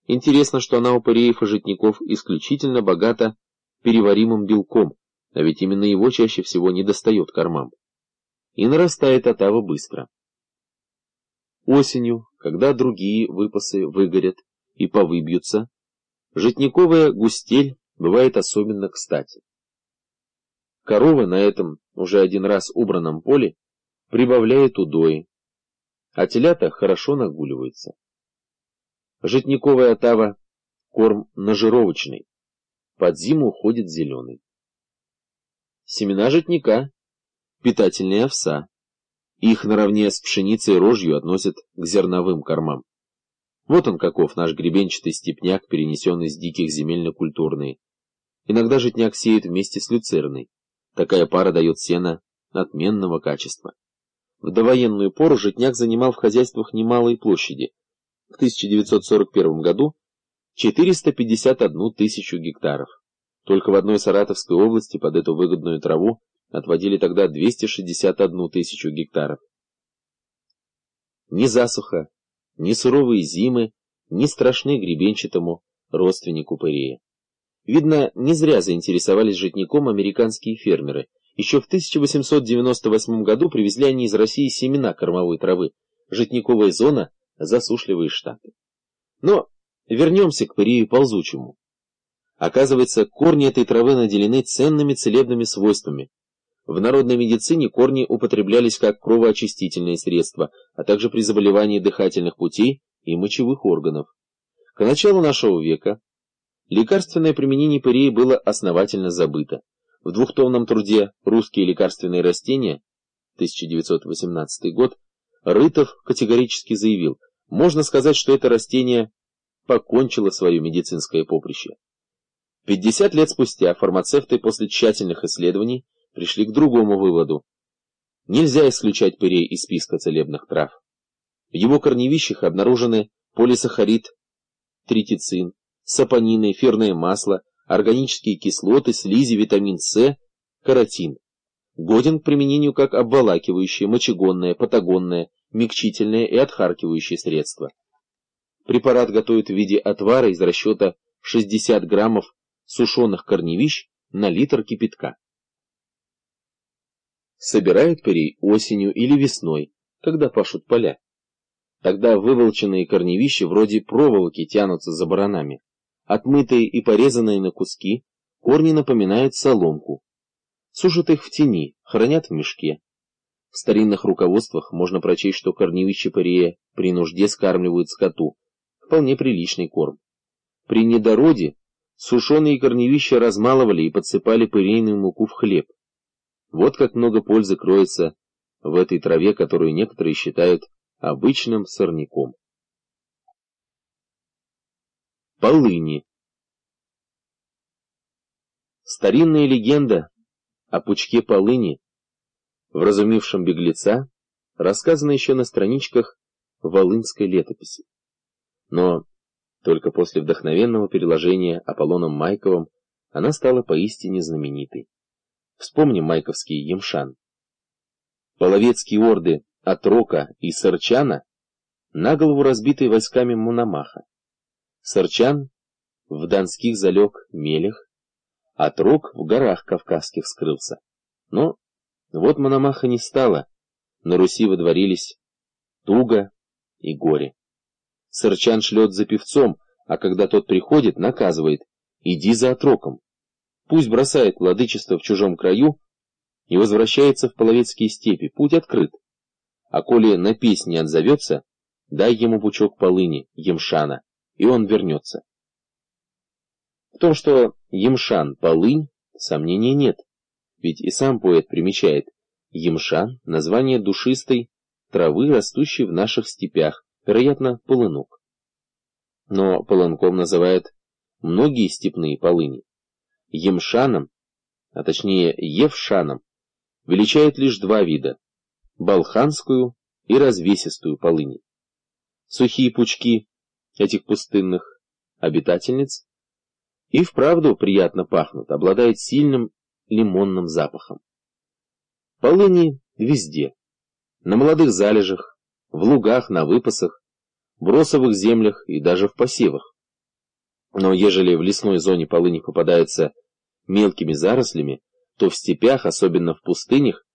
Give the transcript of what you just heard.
Интересно, что она у пареев и житников исключительно богата переваримым белком, а ведь именно его чаще всего недостает кормам. И нарастает отава быстро. Осенью, когда другие выпасы выгорят и повыбьются, житниковая густель бывает особенно кстати. Корова на этом уже один раз убранном поле прибавляет удои, а телята хорошо нагуливаются. Житниковая отава – корм нажировочный, под зиму уходит зеленый. Семена житника – питательная овса. Их наравне с пшеницей и рожью относят к зерновым кормам. Вот он каков, наш гребенчатый степняк, перенесенный с диких земель на культурные. Иногда житняк сеют вместе с люцерной. Такая пара дает сено отменного качества. В довоенную пору житняк занимал в хозяйствах немалые площади. В 1941 году 451 тысячу гектаров. Только в одной Саратовской области под эту выгодную траву отводили тогда 261 тысячу гектаров. Ни засуха, ни суровые зимы не страшны гребенчатому родственнику парея. Видно, не зря заинтересовались житником американские фермеры. Еще в 1898 году привезли они из России семена кормовой травы, житниковая зона, засушливые штаты. Но вернемся к парею ползучему. Оказывается, корни этой травы наделены ценными целебными свойствами. В народной медицине корни употреблялись как кровоочистительные средства, а также при заболевании дыхательных путей и мочевых органов. К началу нашего века лекарственное применение парея было основательно забыто. В двухтомном труде «Русские лекарственные растения» 1918 год Рытов категорически заявил: можно сказать, что это растение покончило свое медицинское поприще. 50 лет спустя фармацевты после тщательных исследований пришли к другому выводу. Нельзя исключать парей из списка целебных трав. В его корневищах обнаружены полисахарид, тритицин, сапонины, эфирное масло, органические кислоты, слизи, витамин С, каротин. Годен к применению как обволакивающее, мочегонное, патагонное, мягчительное и отхаркивающее средство. Препарат готовят в виде отвара из расчета 60 граммов сушеных корневищ на литр кипятка. Собирают парей осенью или весной, когда пашут поля. Тогда выволченные корневища вроде проволоки тянутся за баранами. Отмытые и порезанные на куски, корни напоминают соломку. Сушат их в тени, хранят в мешке. В старинных руководствах можно прочесть, что корневища парея при нужде скармливают скоту. Вполне приличный корм. При недороде сушеные корневища размалывали и подсыпали парейную муку в хлеб. Вот как много пользы кроется в этой траве, которую некоторые считают обычным сорняком. Полыни. Старинная легенда о пучке полыни, вразумившем беглеца, рассказана еще на страничках волынской летописи. Но только после вдохновенного переложения Аполлоном Майковым она стала поистине знаменитой. Вспомним майковский Емшан. Половецкие орды Отрока и Сарчана на голову разбитые войсками Мономаха. Сарчан в Донских залег Мелех, Отрок в горах Кавказских скрылся. Но вот Мономаха не стало, на Руси водворились туга и горе. Сарчан шлет за певцом, а когда тот приходит, наказывает: иди за Отроком. Пусть бросает владычество в чужом краю и возвращается в половецкие степи, путь открыт. А коли на песнь не отзовется, дай ему пучок полыни, Емшана, и он вернется. В том, что Емшан — полынь, сомнений нет, ведь и сам поэт примечает: Емшан — название душистой травы, растущей в наших степях, вероятно, полынок. Но полынком называют многие степные полыни. Емшаном, а точнее Евшаном, величают лишь два вида – балханскую и развесистую полыни. Сухие пучки этих пустынных обитательниц и вправду приятно пахнут, обладают сильным лимонным запахом. Полыни везде – на молодых залежах, в лугах, на выпасах, в росовых землях и даже в посевах. Но ежели в лесной зоне полыни попадается мелкими зарослями, то в степях, особенно в пустынях,